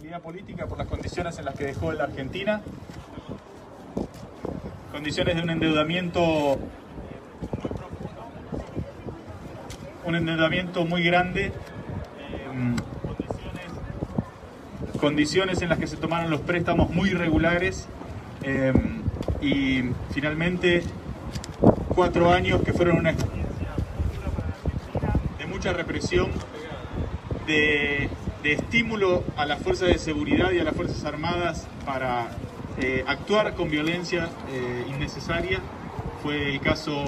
Política por las condiciones en las que dejó la Argentina, condiciones de un endeudamiento muy grande, condiciones en las que se tomaron los préstamos muy irregulares y finalmente 4 años que fueron una experiencia de mucha represión, de estímulo a las fuerzas de seguridad y a las fuerzas armadas para actuar con violencia innecesaria. Fue el caso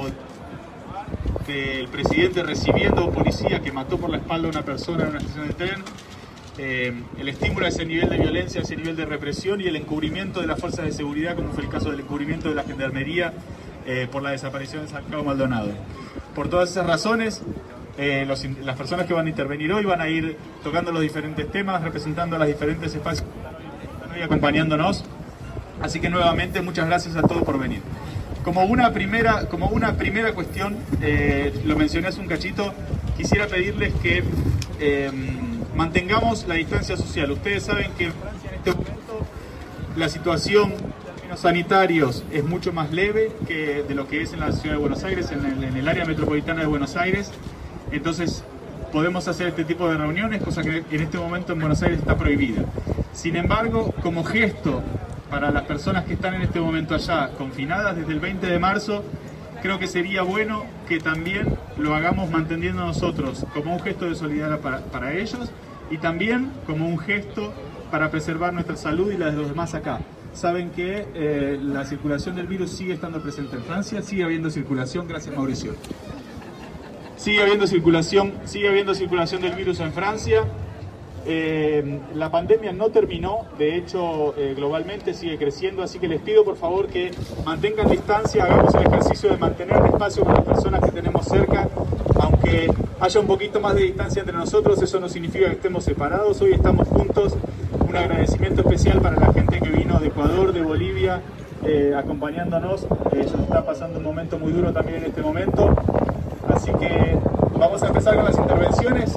del presidente recibiendo a un policía que mató por la espalda a una persona en una estación de tren. El estímulo a ese nivel de violencia, a ese nivel de represión y el encubrimiento de las fuerzas de seguridad, como fue el caso del encubrimiento de la Gendarmería por la desaparición de San Cabo Maldonado. Por todas esas razones, las personas que van a intervenir hoy van a ir tocando los diferentes temas, representando a los diferentes espacios que están hoy acompañándonos. Así que nuevamente muchas gracias a todos por venir. Como una primera cuestión, lo mencioné hace un cachito, quisiera pedirles que mantengamos la distancia social. Ustedes saben que en Francia en este momento la situación en términos sanitarios es mucho más leve que de lo que es en la ciudad de Buenos Aires, en el área metropolitana de Buenos Aires. Entonces podemos hacer este tipo de reuniones, cosa que en este momento en Buenos Aires está prohibida. Sin embargo, como gesto para las personas que están en este momento allá, confinadas desde el 20 de marzo, creo que sería bueno que también lo hagamos manteniendo nosotros como un gesto de solidaridad para ellos y también como un gesto para preservar nuestra salud y la de los demás acá. Saben que la circulación del virus sigue estando presente en Francia, sigue habiendo circulación, gracias Mauricio. Sigue habiendo circulación del virus en Francia. La pandemia no terminó, de hecho globalmente sigue creciendo, así que les pido por favor que mantengan distancia, hagamos el ejercicio de mantener el espacio con las personas que tenemos cerca, aunque haya un poquito más de distancia entre nosotros, eso no significa que estemos separados, hoy estamos juntos. Un agradecimiento especial para la gente que vino de Ecuador, de Bolivia, acompañándonos. Ellos están pasando un momento muy duro también en este momento, así que vamos a empezar con las intervenciones.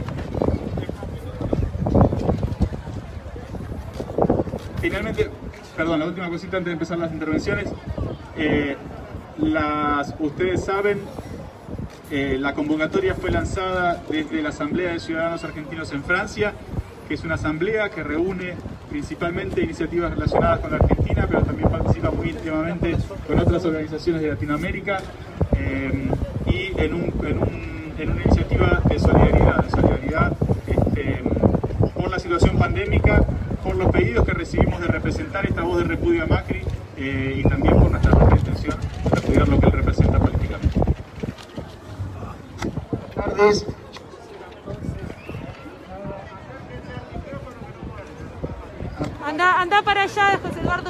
Finalmente, perdón, la última cosita antes de empezar las intervenciones. Ustedes saben, la convocatoria fue lanzada desde la Asamblea de Ciudadanos Argentinos en Francia, que es una asamblea que reúne principalmente iniciativas relacionadas con la Argentina, pero también participa muy íntimamente con otras organizaciones de Latinoamérica y en una iniciativa de solidaridad por la situación pandémica, por los pedidos que recibimos de representar esta voz de repudio a Macri y también por nuestra propia intención de repudiar lo que él representa políticamente. Buenas tardes. Anda para allá, José Eduardo.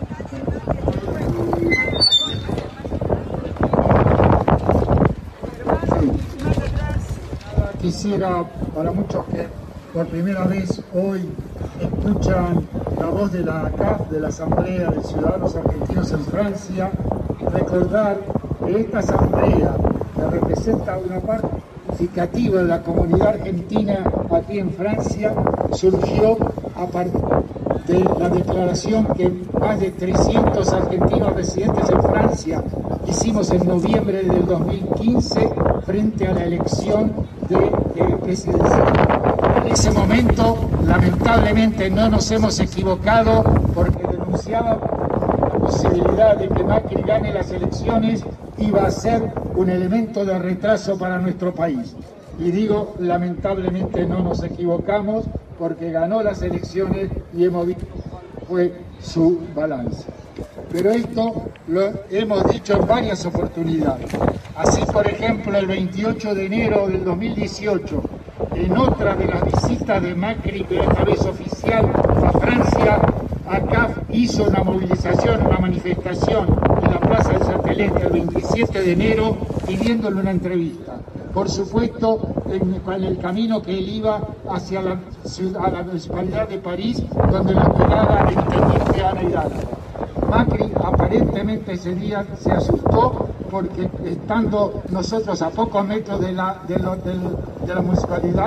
Quisiera, para muchos que por primera vez hoy escuchan la voz de la ACAF, de la Asamblea de Ciudadanos Argentinos en Francia, recordar que esta asamblea que representa una parte significativa de la comunidad argentina aquí en Francia surgió a partir de la declaración que más de 300 argentinos residentes en Francia hicimos en noviembre del 2015 frente a la elección presidencial. En ese momento, lamentablemente, no nos hemos equivocado porque denunciaba la posibilidad de que Macri gane las elecciones iba a ser un elemento de retraso para nuestro país. Y digo, lamentablemente no nos equivocamos porque ganó las elecciones y hemos visto cuál fue su balance. Pero esto lo hemos dicho en varias oportunidades. Así, por ejemplo, el 28 de enero del 2018, en otra de las visitas de Macri, que esta vez oficial, a Francia, ACAF hizo una movilización, una manifestación en la Plaza del Satélite el 27 de enero pidiéndole una entrevista. Por supuesto, en el camino que él iba hacia la municipalidad de París, donde lo esperaba el intendente Ana Hidalgo. Macri aparentemente ese día se asustó porque estando nosotros a pocos metros de la municipalidad,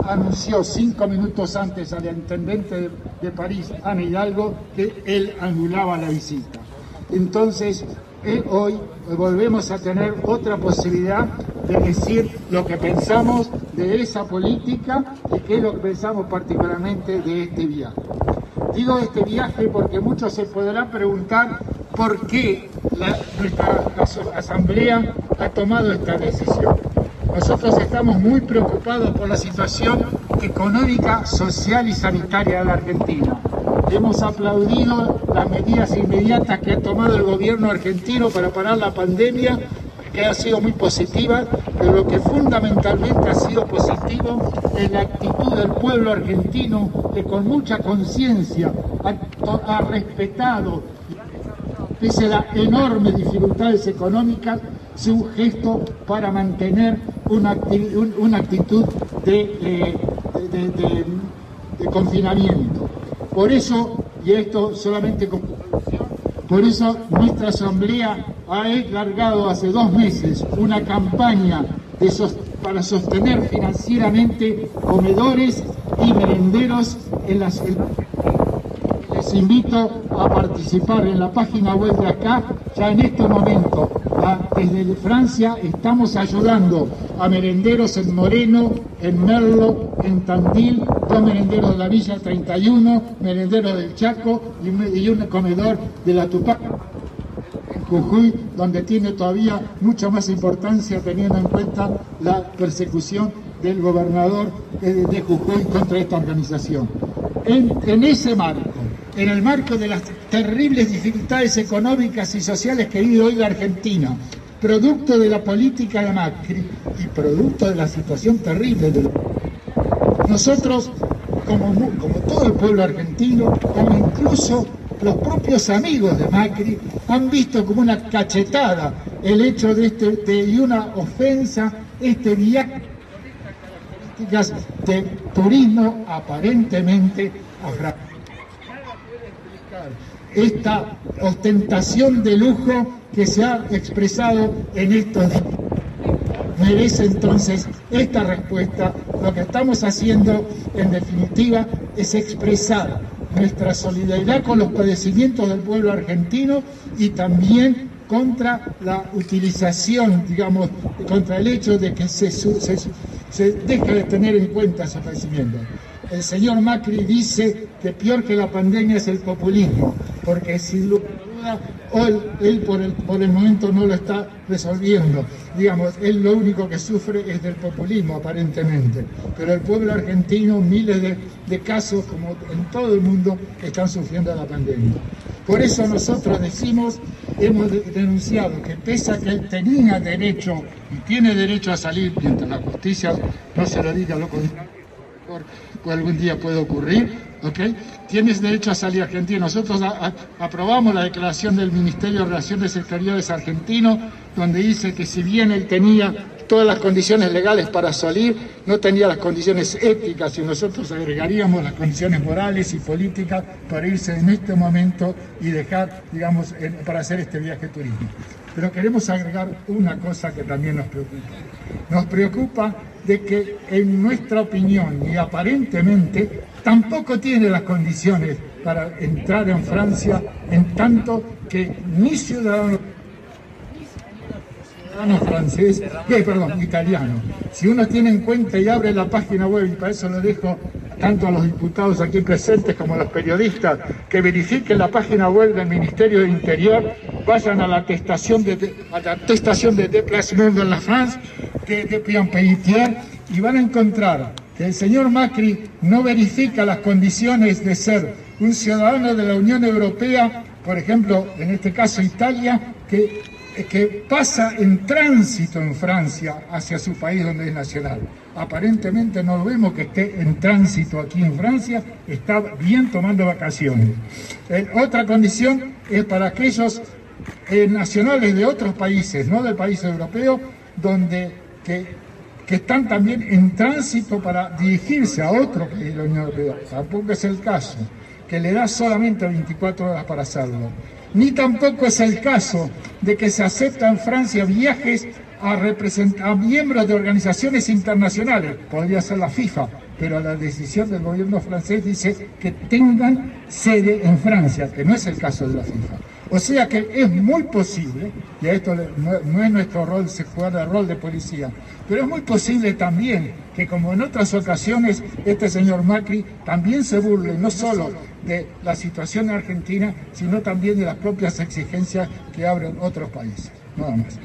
anunció 5 minutos antes al intendente de París, Ana Hidalgo, que él anulaba la visita. Entonces, hoy volvemos a tener otra posibilidad de decir lo que pensamos de esa política y qué es lo que pensamos particularmente de este viaje. Digo este viaje porque muchos se podrán preguntar por qué nuestra asamblea ha tomado esta decisión. Nosotros estamos muy preocupados por la situación económica, social y sanitaria de la Argentina. Hemos aplaudido las medidas inmediatas que ha tomado el gobierno argentino para parar la pandemia, que ha sido muy positiva, pero lo que fundamentalmente ha sido positivo es la actitud del pueblo argentino, que con mucha conciencia ha respetado, pese a las enormes dificultades económicas, su gesto para mantener una actitud de confinamiento. Por eso, y esto solamente como conclusión, por eso nuestra asamblea ha encargado hace 2 meses una campaña para sostener financieramente comedores y merenderos en las... Les invito a participar en la página web de acá. Ya en este momento, desde Francia, estamos ayudando a merenderos en Moreno, en Merlo, en Tandil, 2 merenderos de la Villa 31, merenderos del Chaco y un comedor de la Tupac, en Jujuy, donde tiene todavía mucha más importancia teniendo en cuenta la persecución del gobernador de Jujuy contra esta organización. En ese marco, en el marco de las terribles dificultades económicas y sociales que vive hoy la Argentina, producto de la política de Macri y producto de la situación terrible de nosotros, como todo el pueblo argentino, como incluso los propios amigos de Macri, han visto como una cachetada el hecho de una ofensa este viaje de turismo aparentemente agravado. Esta ostentación de lujo que se ha expresado en estos días merece entonces esta respuesta. Lo que estamos haciendo en definitiva es expresar nuestra solidaridad con los padecimientos del pueblo argentino y también contra la utilización, digamos, contra el hecho de que se deje de tener en cuenta ese padecimiento. El señor Macri dice que peor que la pandemia es el populismo, porque sin duda él por el momento no lo está resolviendo. Digamos, él lo único que sufre es del populismo aparentemente, pero el pueblo argentino, miles de casos como en todo el mundo, están sufriendo la pandemia. Por eso nosotros hemos denunciado que pese a que él tenía derecho y tiene derecho a salir, mientras la justicia no se lo diga lo contrario, pues algún día puede ocurrir, ¿ok? Tienes derecho a salir argentino. Nosotros aprobamos la declaración del Ministerio de Relaciones Exteriores argentino, donde dice que si bien él tenía todas las condiciones legales para salir, no tenía las condiciones éticas, y nosotros agregaríamos las condiciones morales y políticas para irse en este momento y dejar, digamos, para hacer este viaje turístico. Pero queremos agregar una cosa que también nos preocupa. Nos preocupa de que, en nuestra opinión, y aparentemente, tampoco tiene las condiciones para entrar en Francia, en tanto que ni ciudadano francés, italiano. Si uno tiene en cuenta y abre la página web, y para eso lo dejo tanto a los diputados aquí presentes como a los periodistas, que verifiquen la página web del Ministerio de Interior, vayan a la atestación de Déplacement de la France, de Pian-Pelletier, y van a encontrar que el señor Macri no verifica las condiciones de ser un ciudadano de la Unión Europea, por ejemplo, en este caso Italia, que pasa en tránsito en Francia hacia su país donde es nacional. Aparentemente no vemos que esté en tránsito aquí en Francia, está bien tomando vacaciones. Otra condición es para aquellos nacionales de otros países, no del país europeo, que están también en tránsito para dirigirse a otro país de la Unión Europea. Tampoco es el caso, que le da solamente 24 horas para hacerlo. Ni tampoco es el caso de que se aceptan en Francia viajes a miembros de organizaciones internacionales, podría ser la FIFA, pero la decisión del gobierno francés dice que tengan sede en Francia, que no es el caso de la FIFA. O sea que es muy posible, y a esto no es nuestro rol jugar el rol de policía, pero es muy posible también que, como en otras ocasiones, este señor Macri también se burle no solo de la situación en Argentina, sino también de las propias exigencias que abren otros países. Nada más.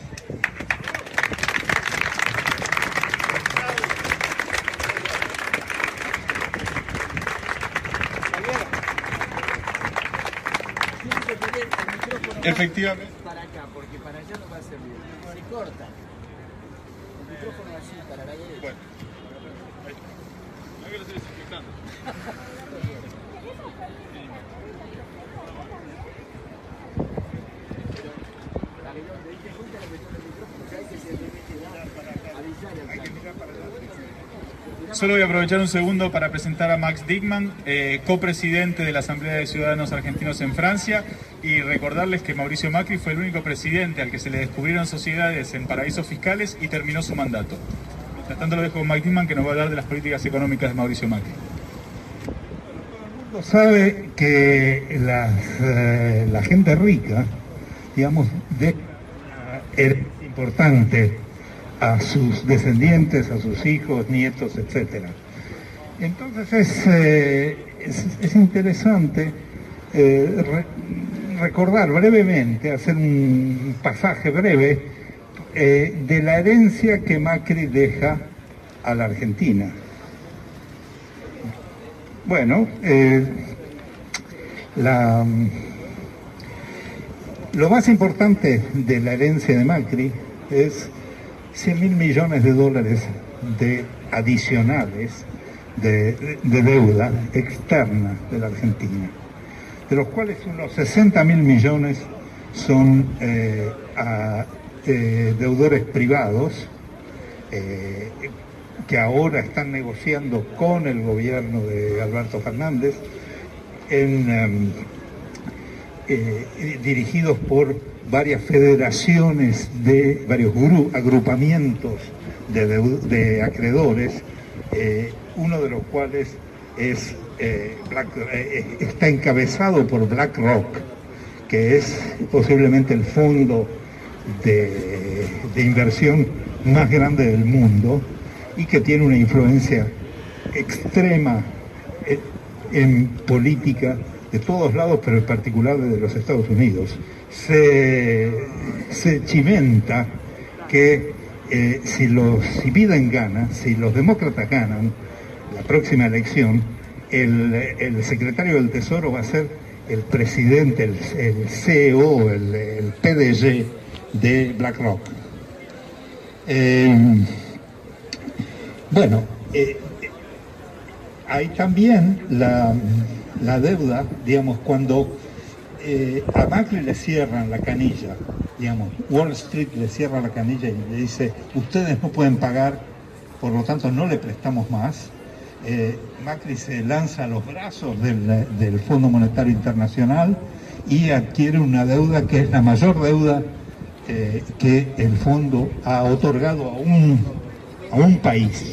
Efectivamente. Para acá, porque para allá no va a servir. Se corta. El micrófono así, para la derecha. Bueno, ahí está. No que lo estoy desinfectando. Solo voy a aprovechar un segundo para presentar a Max Dickmann, copresidente de la Asamblea de Ciudadanos Argentinos en Francia, y recordarles que Mauricio Macri fue el único presidente al que se le descubrieron sociedades en paraísos fiscales y terminó su mandato. Mientras tanto lo dejo con Max Dickmann, que nos va a hablar de las políticas económicas de Mauricio Macri. Todo el mundo sabe que la gente rica, digamos, es importante a sus descendientes, a sus hijos, nietos, etc. Entonces es interesante recordar brevemente, hacer un pasaje breve de la herencia que Macri deja a la Argentina. Bueno, lo más importante de la herencia de Macri es 100.000 millones de dólares adicionales de deuda externa de la Argentina, de los cuales unos 60.000 millones son a deudores privados que ahora están negociando con el gobierno de Alberto Fernández, dirigidos por varias federaciones de varios agrupamientos de acreedores, uno de los cuales está encabezado por BlackRock, que es posiblemente el fondo de inversión más grande del mundo y que tiene una influencia extrema en política de todos lados, pero en particular de los Estados Unidos. Se chimenta que si Biden gana, si los demócratas ganan la próxima elección, el secretario del Tesoro va a ser el presidente, el CEO, el PDG de BlackRock. Bueno, hay también la deuda, digamos, cuando a Macri le cierran la canilla, digamos, Wall Street le cierra la canilla y le dice, ustedes no pueden pagar, por lo tanto no le prestamos más. Macri se lanza a los brazos del Fondo Monetario Internacional y adquiere una deuda que es la mayor deuda que el fondo ha otorgado a un país.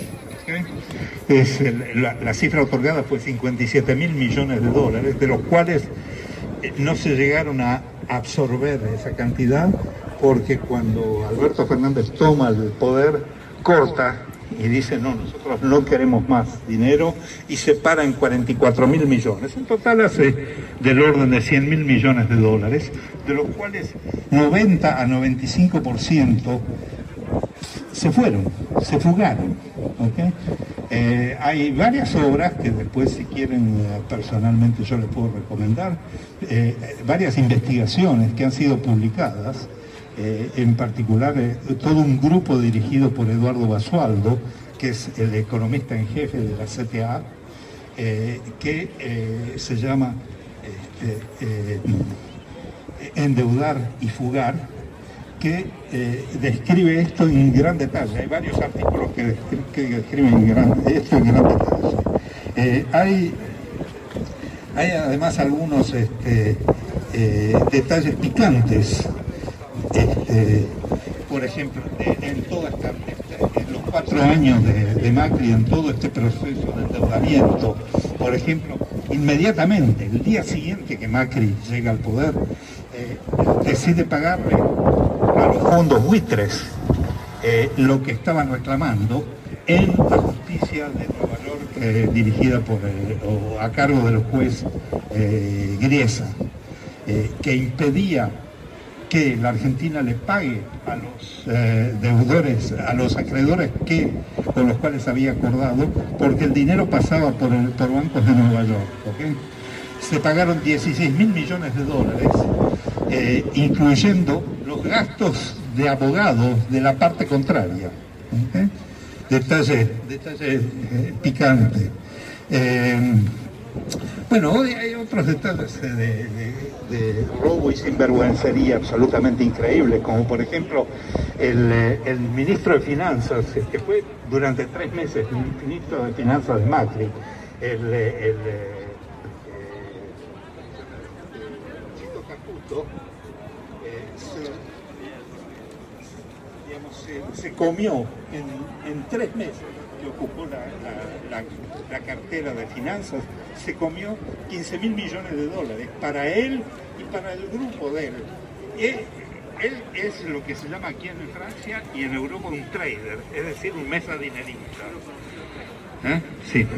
La cifra otorgada fue 57.000 millones de dólares, de los cuales no se llegaron a absorber esa cantidad, porque cuando Alberto Fernández toma el poder, corta y dice, no, nosotros no queremos más dinero, y se para en 44.000 millones. En total hace del orden de 100.000 millones de dólares, de los cuales 90 a 95% se fugaron. ¿Okay? Hay varias obras que después, si quieren, personalmente yo les puedo recomendar, varias investigaciones que han sido publicadas, en particular todo un grupo dirigido por Eduardo Basualdo, que es el economista en jefe de la CTA, que se llama Endeudar y Fugar, que describe esto en gran detalle. Hay varios artículos que describen esto en gran detalle. Hay además algunos detalles picantes. por ejemplo, en los 4 años de Macri, en todo este proceso de endeudamiento, por ejemplo, inmediatamente, el día siguiente que Macri llega al poder, decide pagarle a los fondos buitres lo que estaban reclamando en la justicia de Nueva York, dirigida o a cargo del juez Griesa, que impedía que la Argentina le pague a los deudores, a los acreedores con los cuales había acordado, porque el dinero pasaba por bancos de Nueva York. ¿Okay? Se pagaron 16.000 millones de dólares, incluyendo los gastos de abogados de la parte contraria. ¿Okay? Detalle picante. Bueno, hoy hay otros detalles de robo y sinvergüencería absolutamente increíbles, como por ejemplo el ministro de Finanzas, que fue durante 3 meses ministro de Finanzas de Macri, Chito Caputo, se comió en 3 meses que ocupó la cartera de finanzas, se comió 15.000 millones de dólares para él y para el grupo de él. Él es lo que se llama aquí en Francia y en Europa un trader, es decir, un mesadinerista. Sí.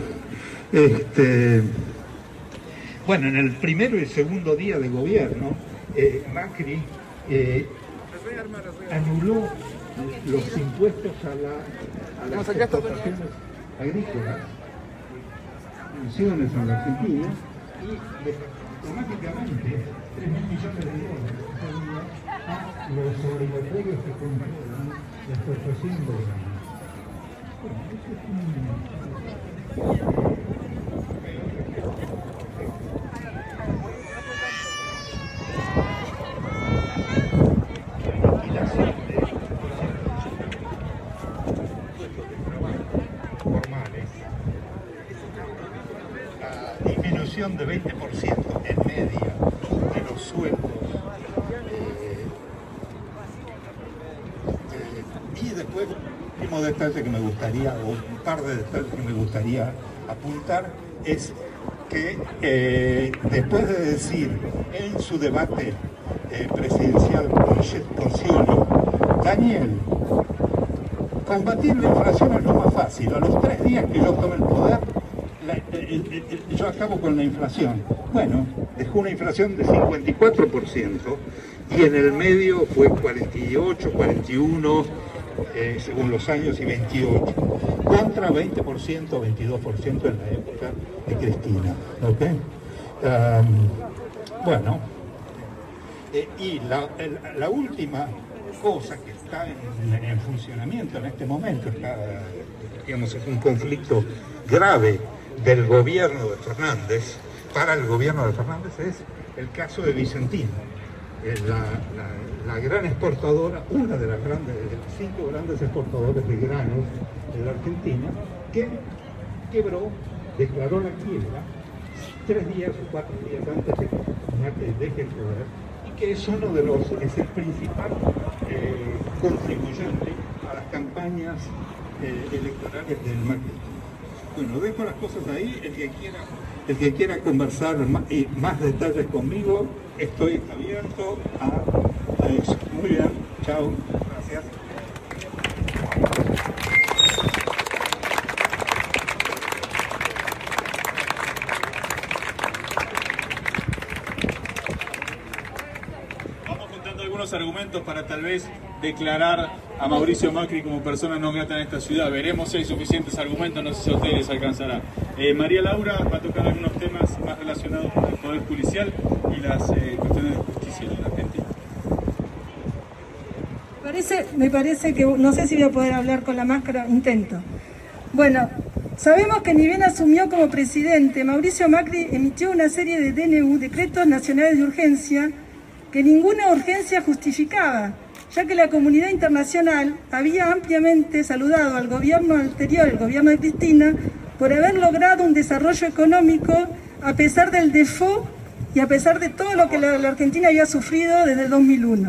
Bueno, en el primero y segundo día de gobierno, Macri anuló los impuestos a las exportaciones agrícolas, pensiones en la Argentina, y automáticamente 3.000 millones de dólares a los obligatorios que controlan la exportación de granos. Bueno, eso es de 20% en media de los sueldos, y después un último detalle que me gustaría, o un par de detalles que me gustaría apuntar, es que después de decir en su debate presidencial con Scioli, Daniel, combatir la inflación es lo más fácil, a los 3 días que yo tome el poder yo acabo con la inflación. Bueno, dejó una inflación de 54% y en el medio fue 48, 41, según los años, y 28, contra 20%, 22% en la época de Cristina. ¿Okay? Bueno, y la última cosa que está en funcionamiento en este momento, digamos, es un conflicto grave del gobierno de Fernández, para el gobierno de Fernández, es el caso de Vicentina, la gran exportadora, una de las 5 grandes exportadores de granos de la Argentina, que quebró, declaró la quiebra 3 días o 4 días antes de que Macri deje el poder, y que es el principal contribuyente a las campañas electorales del Macri. Bueno, dejo las cosas ahí. El que quiera conversar más detalles conmigo, estoy abierto a eso. Muy bien, chao, gracias. Vamos contando algunos argumentos para tal vez declarar a Mauricio Macri como persona no grata en esta ciudad. Veremos si hay suficientes argumentos, no sé si a ustedes les alcanzará. María Laura va a tocar algunos temas más relacionados con el Poder Judicial y las cuestiones de justicia en la Argentina. Me parece que, no sé si voy a poder hablar con la máscara, intento. Bueno, sabemos que ni bien asumió como presidente, Mauricio Macri emitió una serie de DNU, decretos nacionales de urgencia, que ninguna urgencia justificaba, ya que la comunidad internacional había ampliamente saludado al gobierno anterior, el gobierno de Cristina, por haber logrado un desarrollo económico a pesar del default y a pesar de todo lo que la Argentina había sufrido desde el 2001.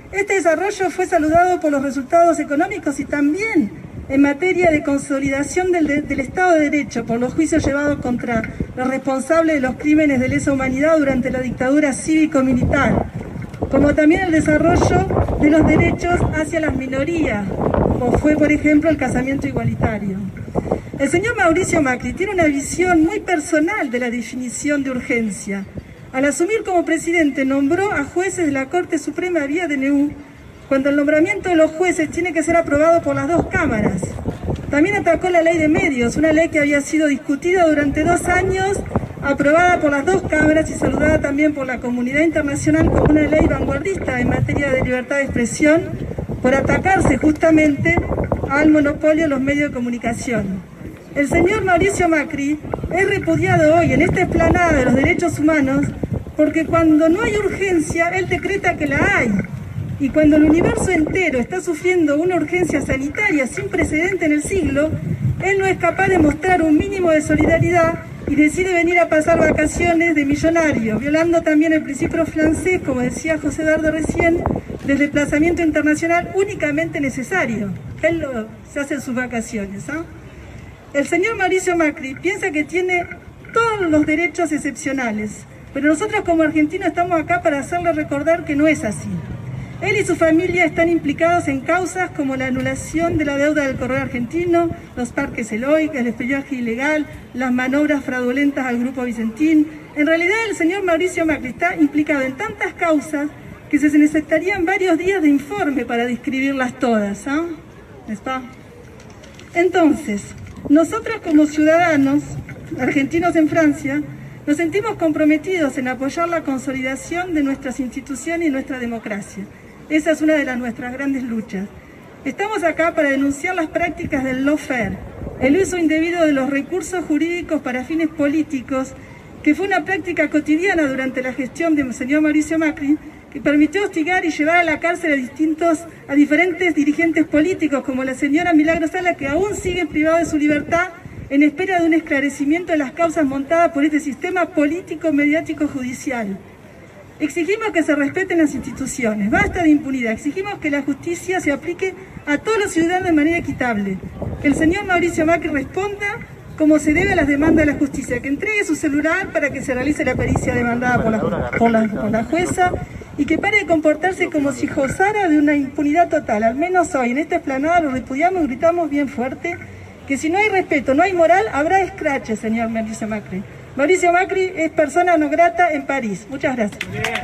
Este desarrollo fue saludado por los resultados económicos y también en materia de consolidación del Estado de Derecho, por los juicios llevados contra los responsables de los crímenes de lesa humanidad durante la dictadura cívico-militar, como también el desarrollo de los derechos hacia las minorías, como fue, por ejemplo, el casamiento igualitario. El señor Mauricio Macri tiene una visión muy personal de la definición de urgencia. Al asumir como presidente, nombró a jueces de la Corte Suprema vía DNU, cuando el nombramiento de los jueces tiene que ser aprobado por las dos cámaras. También atacó la ley de medios, una ley que había sido discutida durante 2 años, aprobada por las dos cámaras y saludada también por la comunidad internacional como una ley vanguardista en materia de libertad de expresión, por atacarse justamente al monopolio de los medios de comunicación. El señor Mauricio Macri es repudiado hoy en esta explanada de los derechos humanos porque cuando no hay urgencia, él decreta que la hay. Y cuando el universo entero está sufriendo una urgencia sanitaria sin precedente en el siglo, él no es capaz de mostrar un mínimo de solidaridad y decide venir a pasar vacaciones de millonario, violando también el principio francés, como decía José Dardo recién, del desplazamiento internacional únicamente necesario. Él se hace en sus vacaciones, ¿ah? El señor Mauricio Macri piensa que tiene todos los derechos excepcionales, pero nosotros como argentinos estamos acá para hacerle recordar que no es así. Él y su familia están implicados en causas como la anulación de la deuda del correo argentino, los parques eloicos, el espionaje ilegal, las manobras fraudulentas al Grupo Vicentín. En realidad el señor Mauricio Macri está implicado en tantas causas que se necesitarían varios días de informe para describirlas todas, ¿ah? ¿Está? Entonces, nosotros como ciudadanos argentinos en Francia nos sentimos comprometidos en apoyar la consolidación de nuestras instituciones y nuestra democracia. Esa es una de nuestras grandes luchas. Estamos acá para denunciar las prácticas del lawfare, el uso indebido de los recursos jurídicos para fines políticos, que fue una práctica cotidiana durante la gestión del señor Mauricio Macri, que permitió hostigar y llevar a la cárcel a diferentes dirigentes políticos, como la señora Milagro Sala, que aún siguen privados de su libertad en espera de un esclarecimiento de las causas montadas por este sistema político, mediático, judicial. Exigimos que se respeten las instituciones, basta de impunidad, exigimos que la justicia se aplique a todos los ciudadanos de manera equitable, que el señor Mauricio Macri responda como se debe a las demandas de la justicia, que entregue su celular para que se realice la pericia demandada por la jueza y que pare de comportarse como si gozara de una impunidad total. Al menos hoy en esta explanada lo repudiamos y gritamos bien fuerte que si no hay respeto, no hay moral, habrá escrache, señor Mauricio Macri. Mauricio Macri es persona no grata en París. Muchas gracias.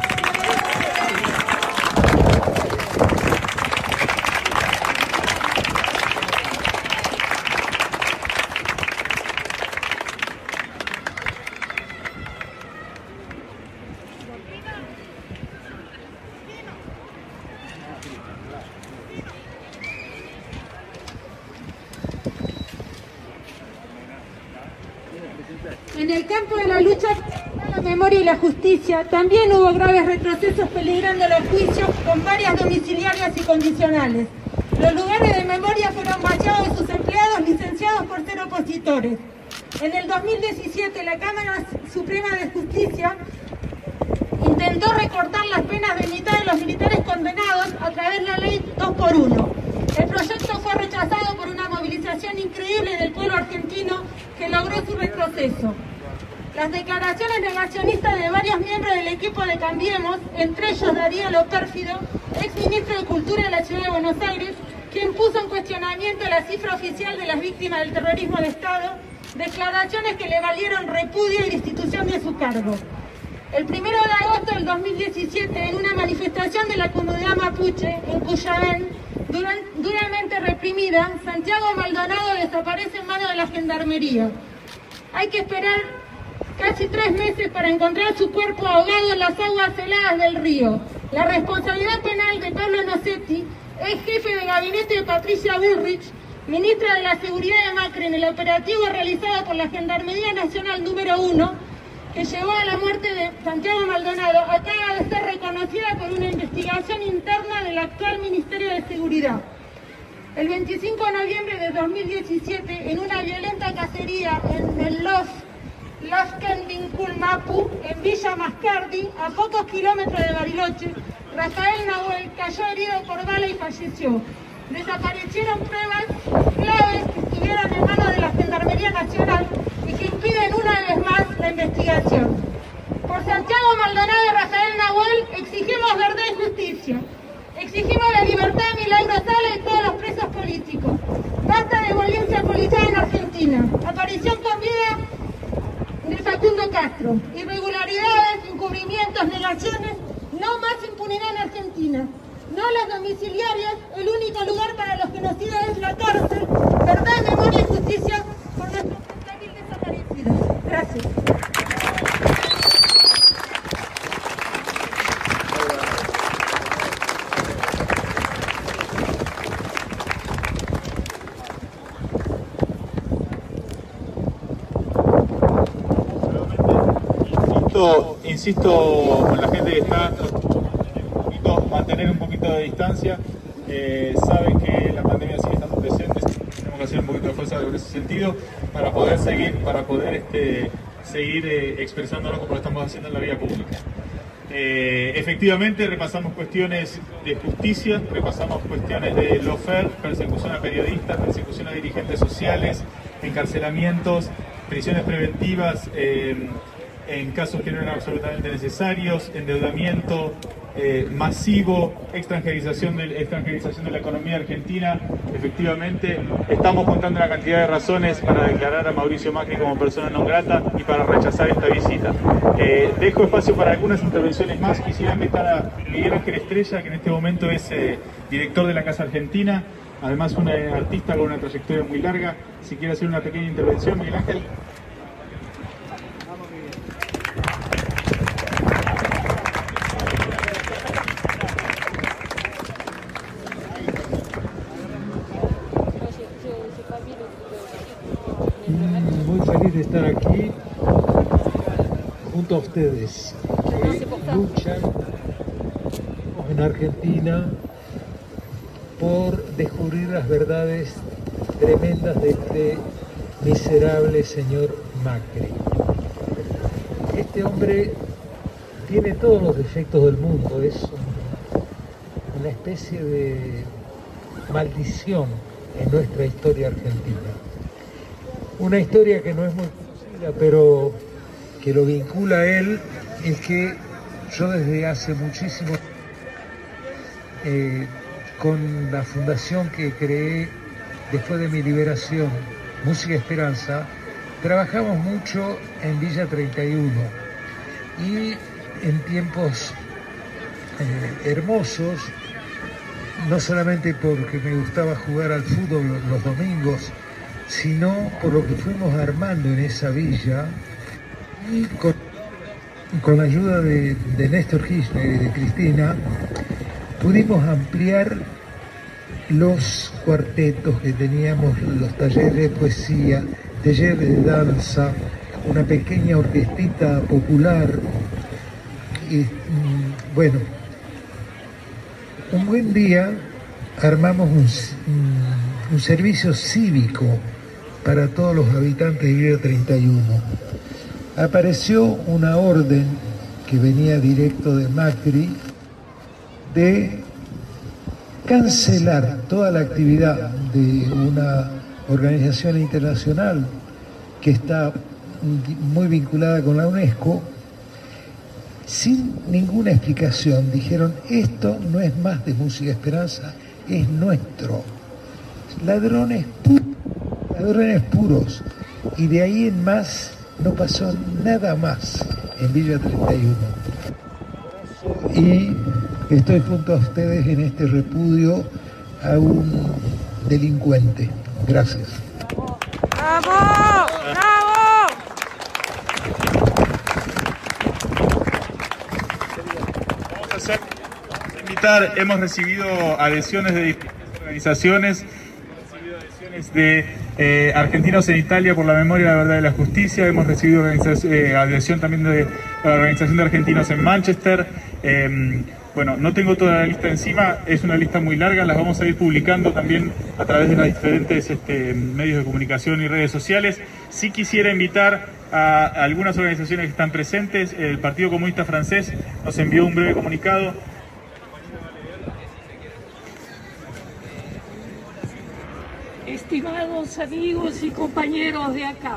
En el campo de la lucha por la memoria y la justicia también hubo graves retrocesos peligrando los juicios con varias domiciliarias y condicionales. Los lugares de memoria fueron vaciados de sus empleados licenciados por ser opositores. En el 2017 la Cámara Suprema de Justicia intentó recortar las penas de mitad de los militares condenados a través de la ley 2x1. El proyecto fue rechazado por una movilización increíble del pueblo argentino que logró su retroceso. Las declaraciones negacionistas de varios miembros del equipo de Cambiemos, entre ellos Darío Lopérfido, ex ministro de Cultura de la Ciudad de Buenos Aires, quien puso en cuestionamiento la cifra oficial de las víctimas del terrorismo de Estado, declaraciones que le valieron repudio y destitución de su cargo. El 1 de agosto del 2017, en una manifestación de la comunidad mapuche en Cuyabén, duramente reprimida, Santiago Maldonado desaparece en manos de la gendarmería. Hay que esperar casi 3 meses para encontrar su cuerpo ahogado en las aguas heladas del río. La responsabilidad penal de Pablo Nocetti, ex jefe de gabinete de Patricia Bullrich, ministra de la Seguridad de Macri, en el operativo realizado por la Gendarmería Nacional número 1, que llevó a la muerte de Santiago Maldonado, acaba de ser reconocida por una investigación interna del actual Ministerio de Seguridad. El 25 de noviembre de 2017, en una violenta cacería en el loft Laskenvinculmapu, en Villa Mascardi, a pocos kilómetros de Bariloche, Rafael Nahuel cayó herido por bala y falleció. Desaparecieron pruebas claves que estuvieron en manos de la Gendarmería Nacional y que impiden una vez más la investigación. Por Santiago Maldonado y Rafael Nahuel exigimos verdad y justicia. Exigimos la libertad de Milagro Sala y todos los presos políticos. Basta de violencia policial en Argentina. Aparición con vida de Facundo Castro. Irregularidades, encubrimientos, negaciones. No más impunidad en Argentina. No las domiciliarias. El único lugar para los genocidas es la cárcel. Verdad, memoria y justicia por nuestros 30.000 desaparecidos. Gracias. Insisto con la gente que está mantener un poquito de distancia. Saben que la pandemia sigue estando presente, tenemos que hacer un poquito de fuerza en ese sentido para poder seguir expresándonos como lo estamos haciendo en la vía pública. Efectivamente repasamos cuestiones de justicia, repasamos cuestiones de lawfare, persecución a periodistas, persecución a dirigentes sociales, encarcelamientos, prisiones preventivas en casos que no eran absolutamente necesarios, endeudamiento masivo, extranjerización de la economía argentina. Efectivamente, estamos contando una cantidad de razones para declarar a Mauricio Macri como persona non grata y para rechazar esta visita. Dejo espacio para algunas intervenciones más. Quisiera invitar a Miguel Ángel Estrella, que en este momento es director de la Casa Argentina, además un artista con una trayectoria muy larga. Si quiere hacer una pequeña intervención, Miguel Ángel. Muy feliz de estar aquí junto a ustedes que luchan en Argentina por descubrir las verdades tremendas de este miserable señor Macri. Este hombre tiene todos los defectos del mundo, es una especie de maldición en nuestra historia argentina. Una historia que no es muy conocida, pero que lo vincula a él, es que yo desde hace muchísimo con la fundación que creé después de mi liberación, Música Esperanza, trabajamos mucho en Villa 31 y en tiempos hermosos, no solamente porque me gustaba jugar al fútbol los domingos, sino por lo que fuimos armando en esa villa y con la ayuda de Néstor Kirchner y de Cristina pudimos ampliar los cuartetos que teníamos, los talleres de poesía, talleres de danza, una pequeña orquestita popular y bueno, un buen día armamos un servicio cívico para todos los habitantes de Villa 31. Apareció una orden que venía directo de Macri de cancelar toda la actividad de una organización internacional que está muy vinculada con la UNESCO, sin ninguna explicación. Dijeron, esto no es más de Música Esperanza, es nuestro. Ladrones puros. Y de ahí en más no pasó nada más en Villa 31. Y estoy junto a ustedes en este repudio a un delincuente. Gracias. ¡Bravo! ¡Bravo! Vamos a invitar, hemos recibido adhesiones de distintas organizaciones, de Argentinos en Italia por la Memoria, la Verdad y la Justicia. Hemos recibido adhesión también de la Organización de Argentinos en Manchester. Bueno, no tengo toda la lista encima, es una lista muy larga, las vamos a ir publicando también a través de los diferentes medios de comunicación y redes sociales. Sí quisiera invitar a algunas organizaciones que están presentes. El Partido Comunista Francés nos envió un breve comunicado. Estimados amigos y compañeros de ACAF,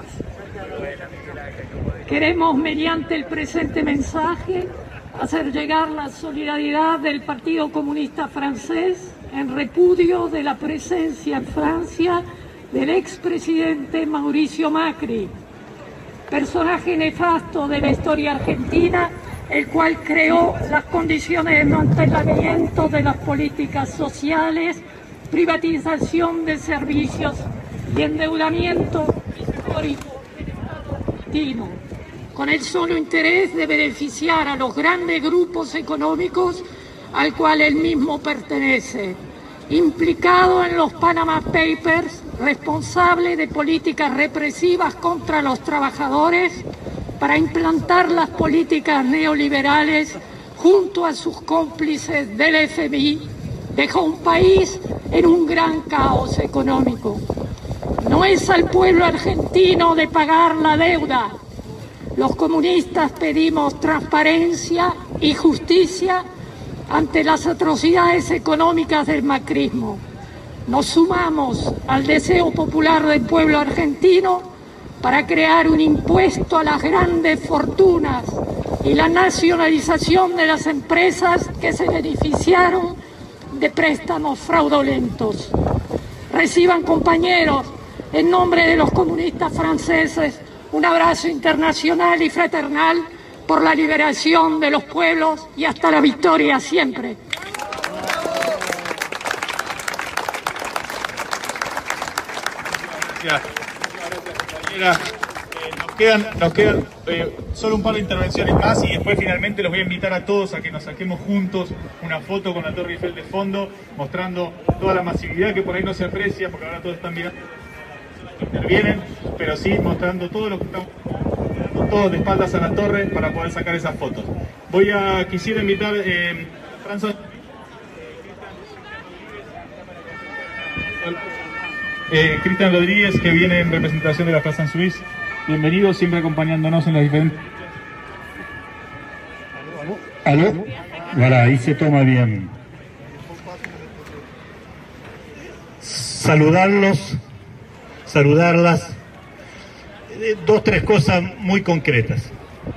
queremos mediante el presente mensaje hacer llegar la solidaridad del Partido Comunista Francés en repudio de la presencia en Francia del expresidente Mauricio Macri, personaje nefasto de la historia argentina, el cual creó las condiciones de mantenimiento de las políticas sociales, privatización de servicios y endeudamiento histórico del Estado argentino, con el solo interés de beneficiar a los grandes grupos económicos al cual él mismo pertenece, implicado en los Panama Papers, responsable de políticas represivas contra los trabajadores para implantar las políticas neoliberales junto a sus cómplices del FMI, dejó un país en un gran caos económico. No es al pueblo argentino de pagar la deuda. Los comunistas pedimos transparencia y justicia ante las atrocidades económicas del macrismo. Nos sumamos al deseo popular del pueblo argentino para crear un impuesto a las grandes fortunas y la nacionalización de las empresas que se beneficiaron de préstamos fraudulentos. Reciban, compañeros, en nombre de los comunistas franceses, un abrazo internacional y fraternal por la liberación de los pueblos y hasta la victoria siempre. Gracias, compañera. Nos quedan solo un par de intervenciones más y después finalmente los voy a invitar a todos a que nos saquemos juntos una foto con la Torre Eiffel de fondo, mostrando toda la masividad que por ahí no se aprecia, porque ahora todos están mirando que intervienen, pero sí mostrando todo lo que estamos todos de espaldas a la torre para poder sacar esas fotos. Quisiera invitar François, Cristian Rodríguez, que viene en representación de la Plaza en Suisse. Bienvenido, siempre acompañándonos en las diferentes... ¿Aló? Voilà, ahí se toma bien. Saludarlas, dos, tres cosas muy concretas.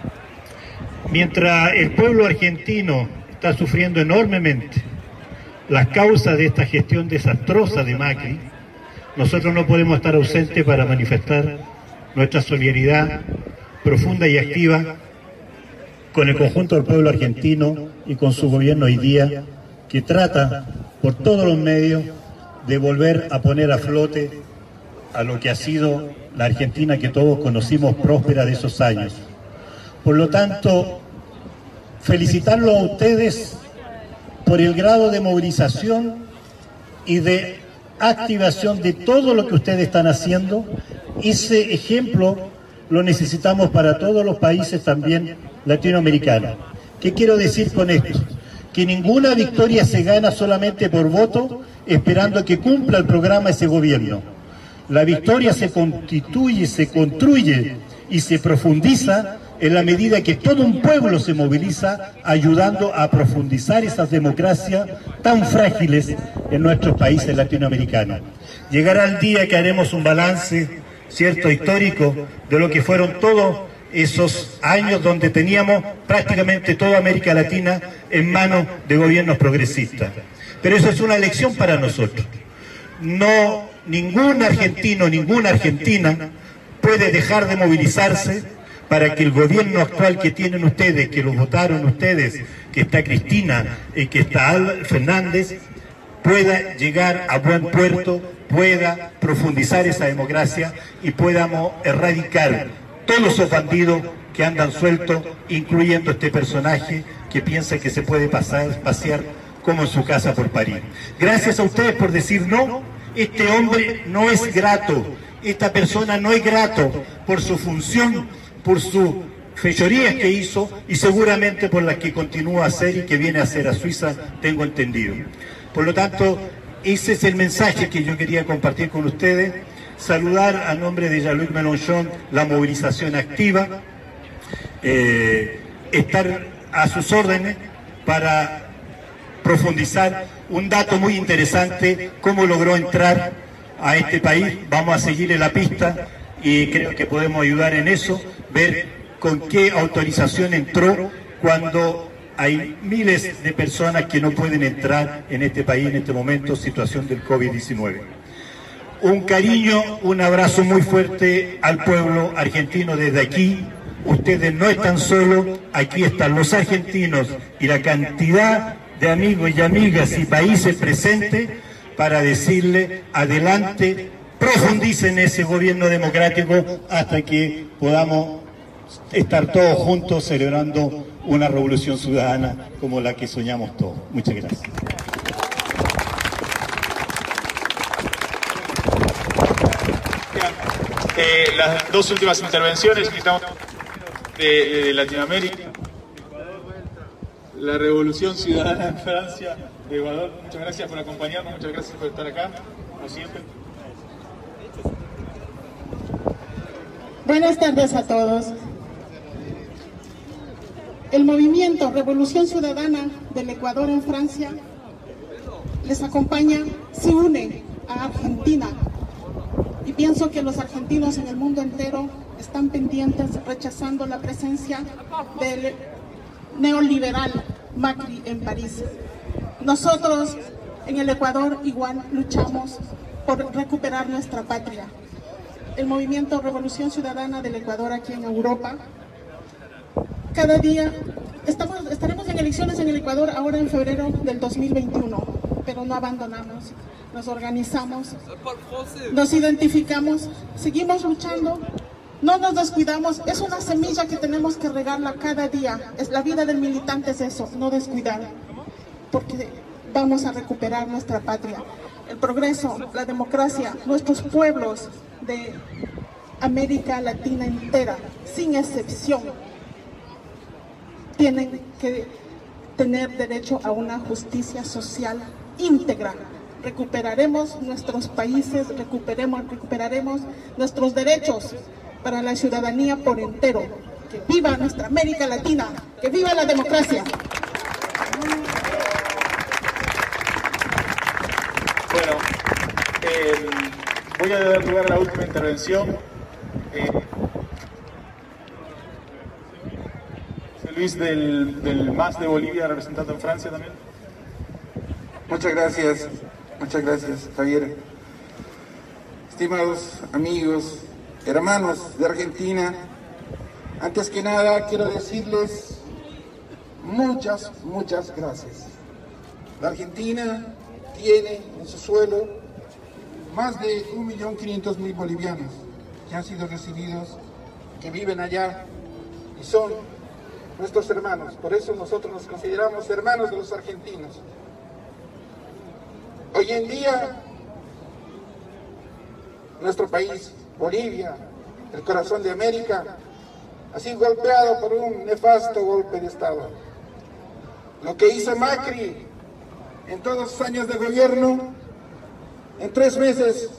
Mientras el pueblo argentino está sufriendo enormemente las causas de esta gestión desastrosa de Macri, nosotros no podemos estar ausentes para manifestar nuestra solidaridad profunda y activa con el conjunto del pueblo argentino y con su gobierno hoy día, que trata por todos los medios de volver a poner a flote a lo que ha sido la Argentina que todos conocimos próspera de esos años. Por lo tanto, felicitarlos a ustedes por el grado de movilización y de activación de todo lo que ustedes están haciendo. Ese ejemplo lo necesitamos para todos los países también latinoamericanos. ¿Qué quiero decir con esto? Que ninguna victoria se gana solamente por voto, esperando que cumpla el programa ese gobierno. La victoria se constituye, se construye y se profundiza en la medida que todo un pueblo se moviliza, ayudando a profundizar esas democracias tan frágiles en nuestros países latinoamericanos. Llegará el día que haremos un balance, cierto, histórico, de lo que fueron todos esos años donde teníamos prácticamente toda América Latina en manos de gobiernos progresistas. Pero eso es una lección para nosotros. No, ningún argentino, ninguna argentina puede dejar de movilizarse para que el gobierno actual que tienen ustedes, que lo votaron ustedes, que está Cristina y que está Fernández, pueda llegar a buen puerto, pueda profundizar esa democracia y podamos erradicar todos esos bandidos que andan sueltos, incluyendo este personaje que piensa que se puede pasear como en su casa por París. Gracias a ustedes por decir no. Este hombre no es grato, esta persona no es grato por su función, por su fechorías que hizo y seguramente por las que continúa a hacer y que viene a hacer a Suiza, tengo entendido. Por lo tanto, ese es el mensaje que yo quería compartir con ustedes. Saludar a nombre de Jean-Luc Mélenchon la movilización activa, estar a sus órdenes para profundizar un dato muy interesante, cómo logró entrar a este país. Vamos a seguirle la pista y creo que podemos ayudar en eso, ver con qué autorización entró cuando hay miles de personas que no pueden entrar en este país en este momento, situación del COVID-19. Un cariño, un abrazo muy fuerte al pueblo argentino desde aquí. Ustedes no están solos, aquí están los argentinos y la cantidad de amigos y amigas y países presentes para decirle adelante, profundicen ese gobierno democrático hasta que podamos estar todos juntos celebrando una revolución ciudadana como la que soñamos todos. Muchas gracias. Las dos últimas intervenciones que estamos de Latinoamérica, la revolución ciudadana en Francia, de Ecuador. Muchas gracias por acompañarnos, muchas gracias por estar acá, como siempre. Buenas tardes a todos. El movimiento Revolución Ciudadana del Ecuador en Francia les acompaña, se une a Argentina. Y pienso que los argentinos en el mundo entero están pendientes, rechazando la presencia del neoliberal Macri en París. Nosotros en el Ecuador igual luchamos por recuperar nuestra patria. El movimiento Revolución Ciudadana del Ecuador aquí en Europa, cada día estaremos en elecciones en el Ecuador ahora en febrero del 2021, pero no abandonamos. Nos organizamos, nos identificamos, seguimos luchando, no nos descuidamos. Es una semilla que tenemos que regarla cada día. Es la vida del militante, es eso, no descuidar, porque vamos a recuperar nuestra patria. El progreso, la democracia, nuestros pueblos de América Latina entera, sin excepción, tienen que tener derecho a una justicia social íntegra. Recuperaremos nuestros países, recuperaremos nuestros derechos para la ciudadanía por entero. Que viva nuestra América Latina, que viva la democracia. Bueno, voy a dar lugar a la última intervención. Luis del MAS de Bolivia, representando en Francia también. Muchas gracias, Javier. Estimados amigos, hermanos de Argentina, antes que nada quiero decirles muchas gracias. La Argentina tiene en su suelo más de 1.500.000 bolivianos que han sido recibidos, que viven allá y son nuestros hermanos. Por eso nosotros nos consideramos hermanos de los argentinos. Hoy en día, nuestro país, Bolivia, el corazón de América, ha sido golpeado por un nefasto golpe de Estado. Lo que hizo Macri en todos sus años de gobierno, en 3 meses,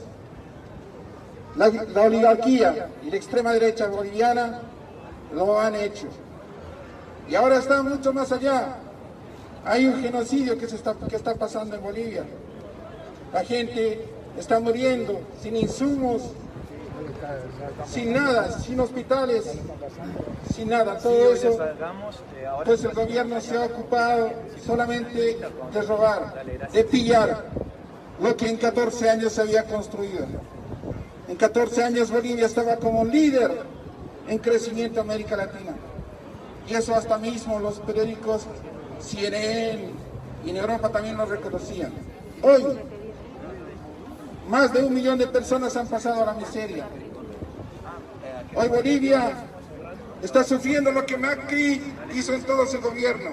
la oligarquía y la extrema derecha boliviana lo han hecho. Y ahora está mucho más allá. Hay un genocidio que está pasando en Bolivia. La gente está muriendo sin insumos, sin nada, sin hospitales, sin nada. Todo eso, pues el gobierno se ha ocupado solamente de robar, de pillar lo que en 14 años se había construido. En 14 años Bolivia estaba como líder en crecimiento en América Latina. Y eso hasta mismo los periódicos CNN y en Europa también lo reconocían. Hoy, más de 1 millón de personas han pasado a la miseria. Hoy Bolivia está sufriendo lo que Macri hizo en todo su gobierno.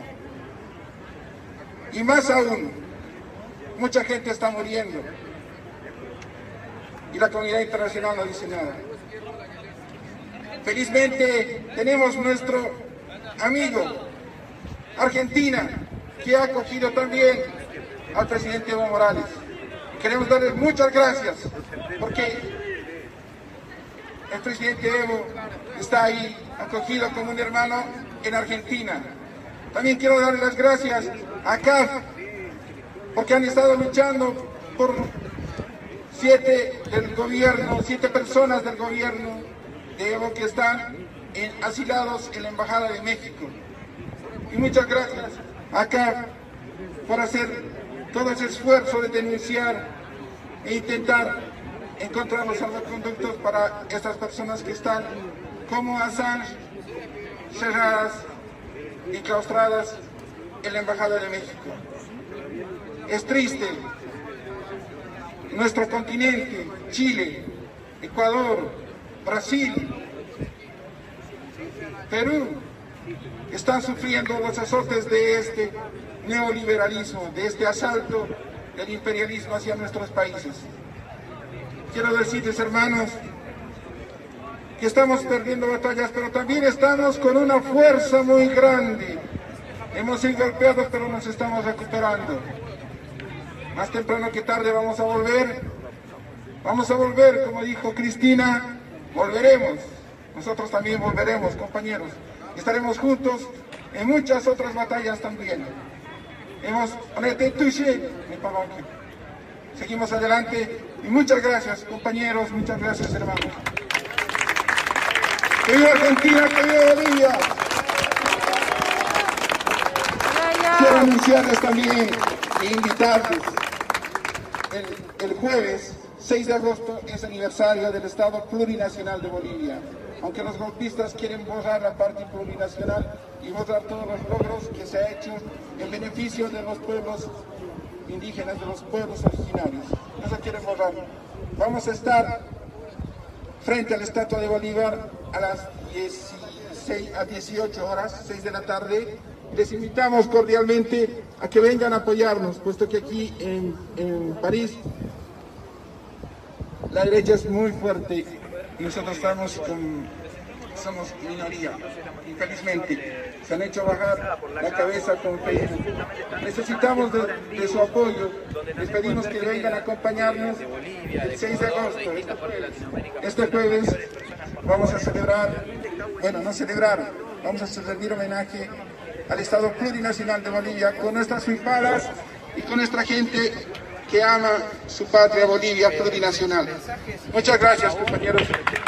Y más aún, mucha gente está muriendo. Y la comunidad internacional no dice nada. Felizmente tenemos nuestro amigo Argentina, que ha acogido también al presidente Evo Morales. Queremos darles muchas gracias, porque el presidente Evo está ahí acogido como un hermano en Argentina. También quiero darle las gracias a CAF, porque han estado luchando por 7 personas del gobierno de Evo que están asilados en la Embajada de México. Y muchas gracias a CAF por hacer todo ese esfuerzo de denunciar e intentar encontrar los salvoconductos para estas personas que están como Assange, cerradas y claustradas en la Embajada de México. Es triste. Nuestro continente, Chile, Ecuador, Brasil, Perú, están sufriendo los azotes de este neoliberalismo, de este asalto del imperialismo hacia nuestros países. Quiero decirles, hermanos, que estamos perdiendo batallas, pero también estamos con una fuerza muy grande. Hemos sido golpeados, pero nos estamos recuperando. Más temprano que tarde vamos a volver. Vamos a volver, como dijo Cristina, volveremos. Nosotros también volveremos, compañeros. Estaremos juntos en muchas otras batallas también. Seguimos adelante y muchas gracias, compañeros, muchas gracias, hermanos. ¡Que viva Argentina, que viva Bolivia! Quiero anunciarles también e invitarles. El jueves 6 de agosto es aniversario del Estado Plurinacional de Bolivia. Aunque los golpistas quieren borrar la parte plurinacional y borrar todos los logros que se ha hecho en beneficio de los pueblos indígenas, de los pueblos originarios. No se quieren borrar. Vamos a estar frente a la estatua de Bolívar a las 18 horas, 6 de la tarde. Les invitamos cordialmente a que vengan a apoyarnos, puesto que aquí en París la derecha es muy fuerte y nosotros somos minoría. Infelizmente se han hecho bajar la cabeza con Facebook. Necesitamos de su apoyo. Les pedimos que vengan a acompañarnos el 6 de agosto. Este jueves vamos a celebrar, vamos a rendir homenaje al Estado Plurinacional de Bolivia con nuestras fifadas y con nuestra gente que ama su patria Bolivia plurinacional. Muchas gracias, compañeros.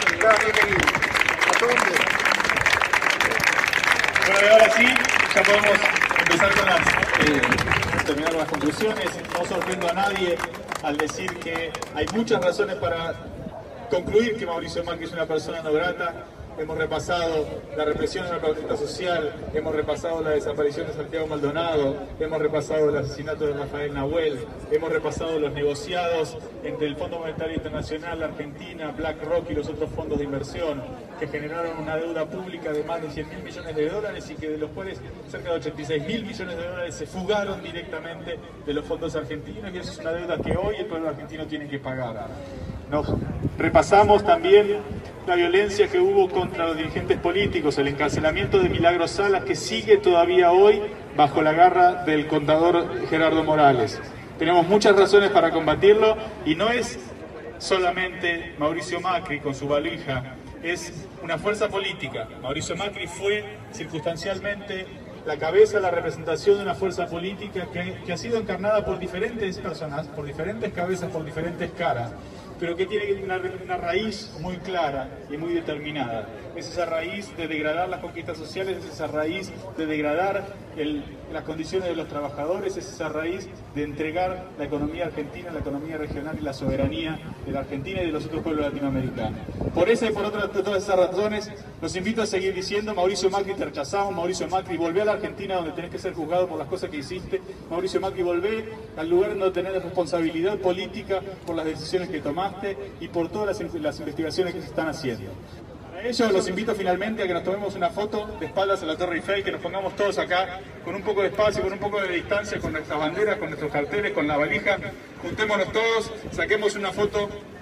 Bueno, y ahora sí, ya podemos empezar con terminar las conclusiones. No sorprendo a nadie al decir que hay muchas razones para concluir que Mauricio Macri es una persona no grata. Hemos repasado la represión de la protesta social, hemos repasado la desaparición de Santiago Maldonado, hemos repasado el asesinato de Rafael Nahuel, hemos repasado los negociados entre el Fondo Monetario Internacional, la Argentina, BlackRock y los otros fondos de inversión, que generaron una deuda pública de más de 100.000 millones de dólares y que de los cuales cerca de 86.000 millones de dólares se fugaron directamente de los fondos argentinos, y eso es una deuda que hoy el pueblo argentino tiene que pagar. Nos repasamos también la violencia que hubo contra los dirigentes políticos, el encarcelamiento de Milagros Salas, que sigue todavía hoy bajo la garra del contador Gerardo Morales. Tenemos muchas razones para combatirlo y no es solamente Mauricio Macri con su valija, es una fuerza política. Mauricio Macri fue circunstancialmente la cabeza, la representación de una fuerza política que ha sido encarnada por diferentes personas, por diferentes cabezas, por diferentes caras, pero que tiene una raíz muy clara y muy determinada. Es esa raíz de degradar las conquistas sociales, es esa raíz de degradar las condiciones de los trabajadores, es esa raíz de entregar la economía argentina, la economía regional y la soberanía de la Argentina y de los otros pueblos latinoamericanos. Por esa y por otras, todas esas razones, los invito a seguir diciendo: Mauricio Macri, te rechazamos. Mauricio Macri, volvé a la Argentina donde tenés que ser juzgado por las cosas que hiciste. Mauricio Macri, volvé al lugar donde tenés responsabilidad política por las decisiones que tomaste y por todas las investigaciones que se están haciendo. Para ello los invito finalmente a que nos tomemos una foto de espaldas a la Torre Eiffel, que nos pongamos todos acá con un poco de espacio, con un poco de distancia, con nuestras banderas, con nuestros carteles, con la valija. Juntémonos todos, saquemos una foto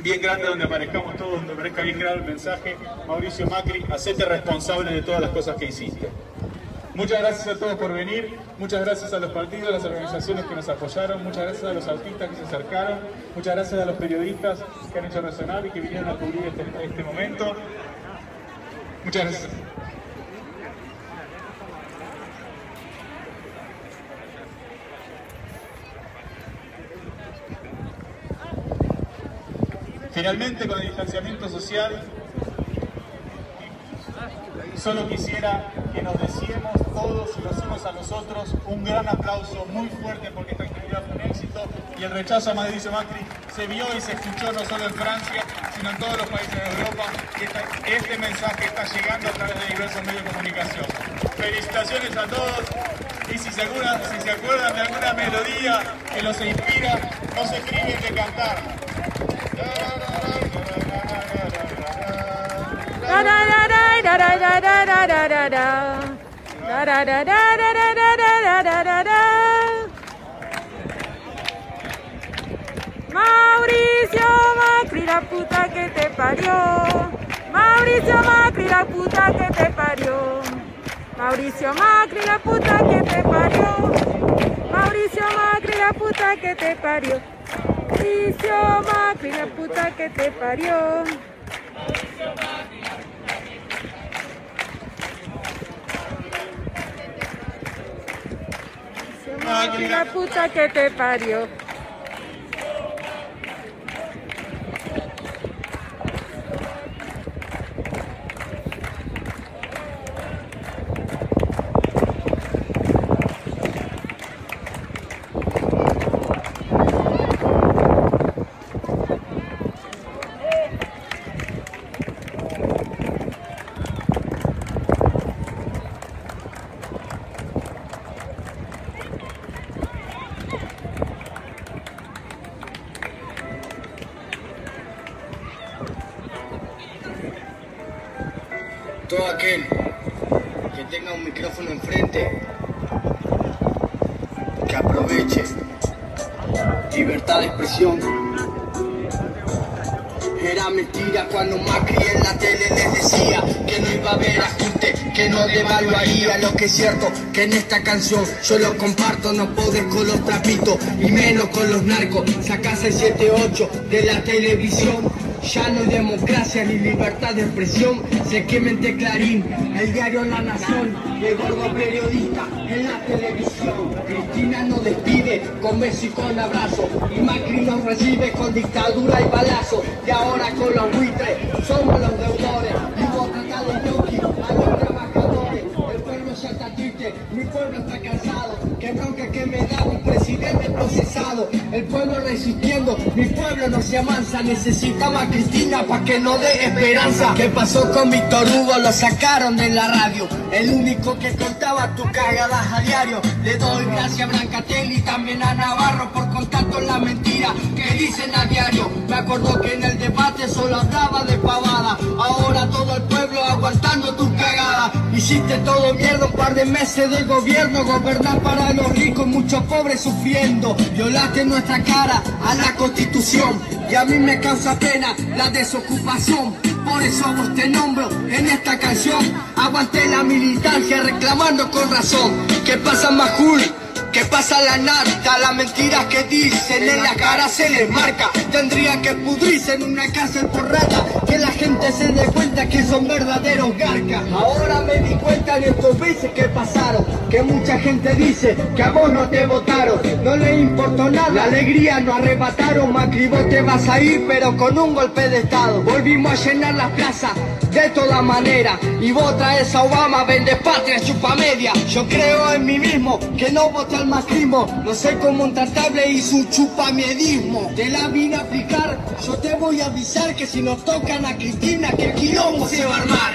bien grande donde aparezcamos todos, donde aparezca bien grande el mensaje: Mauricio Macri, hacete responsable de todas las cosas que hiciste. Muchas gracias a todos por venir, muchas gracias a los partidos, a las organizaciones que nos apoyaron, muchas gracias a los artistas que se acercaron, muchas gracias a los periodistas que han hecho resonar y que vinieron a cubrir este momento. Muchas gracias. Finalmente, con el distanciamiento social, solo quisiera que nos deseemos todos los unos a los otros un gran aplauso muy fuerte, porque esta actividad fue un éxito y el rechazo a Mauricio Macri se vio y se escuchó no solo en Francia, sino en todos los países de Europa, y este mensaje está llegando a través de diversos medios de comunicación. Felicitaciones a todos, y si se acuerdan de alguna melodía que los inspira, no se priven de cantar. Mauricio Macri, la puta que te parió. Mauricio Macri, la puta que te parió. Mauricio Macri, la puta que te parió. Mauricio Macri, la puta que te parió. Mauricio Macri, la puta que te parió. Macri, la puta que te parió. Todo aquel que tenga un micrófono enfrente, que aproveche. Libertad de expresión. Era mentira cuando Macri en la tele les decía que no iba a haber ajuste, que no devaluaría. Lo que es cierto, que en esta canción yo lo comparto. No podés con los trapitos y menos con los narcos. Sacás el 7-8 de la televisión. Ya no hay democracia ni libertad de expresión. Se quemente Clarín, el diario La Nación, el gordo periodista en la televisión. Cristina nos despide con beso y con abrazo, y Macri nos recibe con dictadura y balazo. Y ahora con los buitres somos los deudores, y vos tratás de ñoqui a los trabajadores. El pueblo ya está triste, mi pueblo está cansado. Que bronca que me da un presidente procesado. El pueblo resistiendo, mi pueblo no se amansa. Necesitaba a Cristina pa' que no dé esperanza. ¿Qué pasó con Víctor Hugo? Lo sacaron de la radio. El único que contaba tus cagadas a diario. Le doy gracias a Brancatelli y también a Navarro por contar toda la mentira que dicen a diario. Me acuerdo que en el debate solo hablaba de pavada. Ahora todo el pueblo aguantando tus cagadas. Hiciste todo mierda, un par de meses de gobierno. Gobernar para los ricos, muchos pobres sufriendo. Violaste nuestra cara a la Constitución, y a mí me causa pena la desocupación. Por eso a vos te nombro en esta canción. Aguanté la militancia reclamando con razón. ¿Qué pasa, Majul? ¿Qué pasa la narca? Las mentiras que dicen en la cara se les marca. Tendrían que pudrirse en una cárcel por rata. Que la gente se dé cuenta que son verdaderos garcas. Ahora me di cuenta en estos meses que pasaron, que mucha gente dice que a vos no te votaron. No le importó nada, la alegría nos arrebataron. Macri, vos te vas a ir, pero con un golpe de estado. Volvimos a llenar las plazas de toda manera, y vos traes a Obama, vende patria, chupa media. Yo creo en mí mismo, que no voté al macrismo. No soy como un tratable y su chupamiedismo. Te la vine a aplicar, yo te voy a avisar que si nos tocan a Cristina, que el quilombo se va a armar.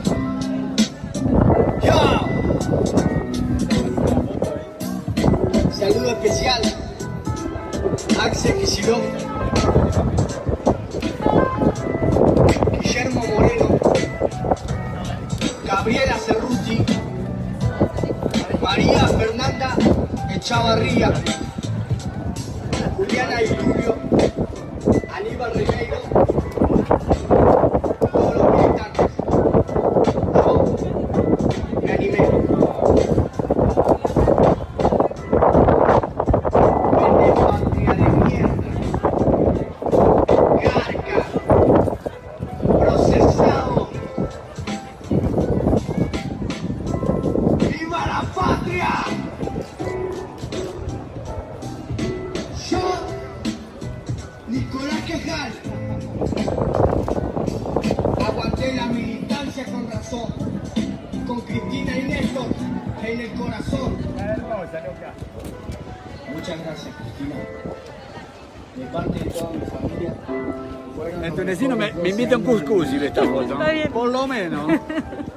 ¡Yo! Saludo especial Axel Kicillof, Guillermo Moreno, Gabriela Cerruti, María Fernanda Echavarría, Juliana y Tulio, Aníbal Ribeiro, todos los militantes. Yo me animé. Vende patria de mierda. Garca. Procesado. ¡Viva la patria! Yo, Nicolás Quejal, aguanté la militancia con razón, con Cristina y Néstor en el corazón. Muchas gracias, Cristina. De parte de toda mi familia. El tunecino me invita a un cuscús y de esta foto. Está bien. Por lo menos.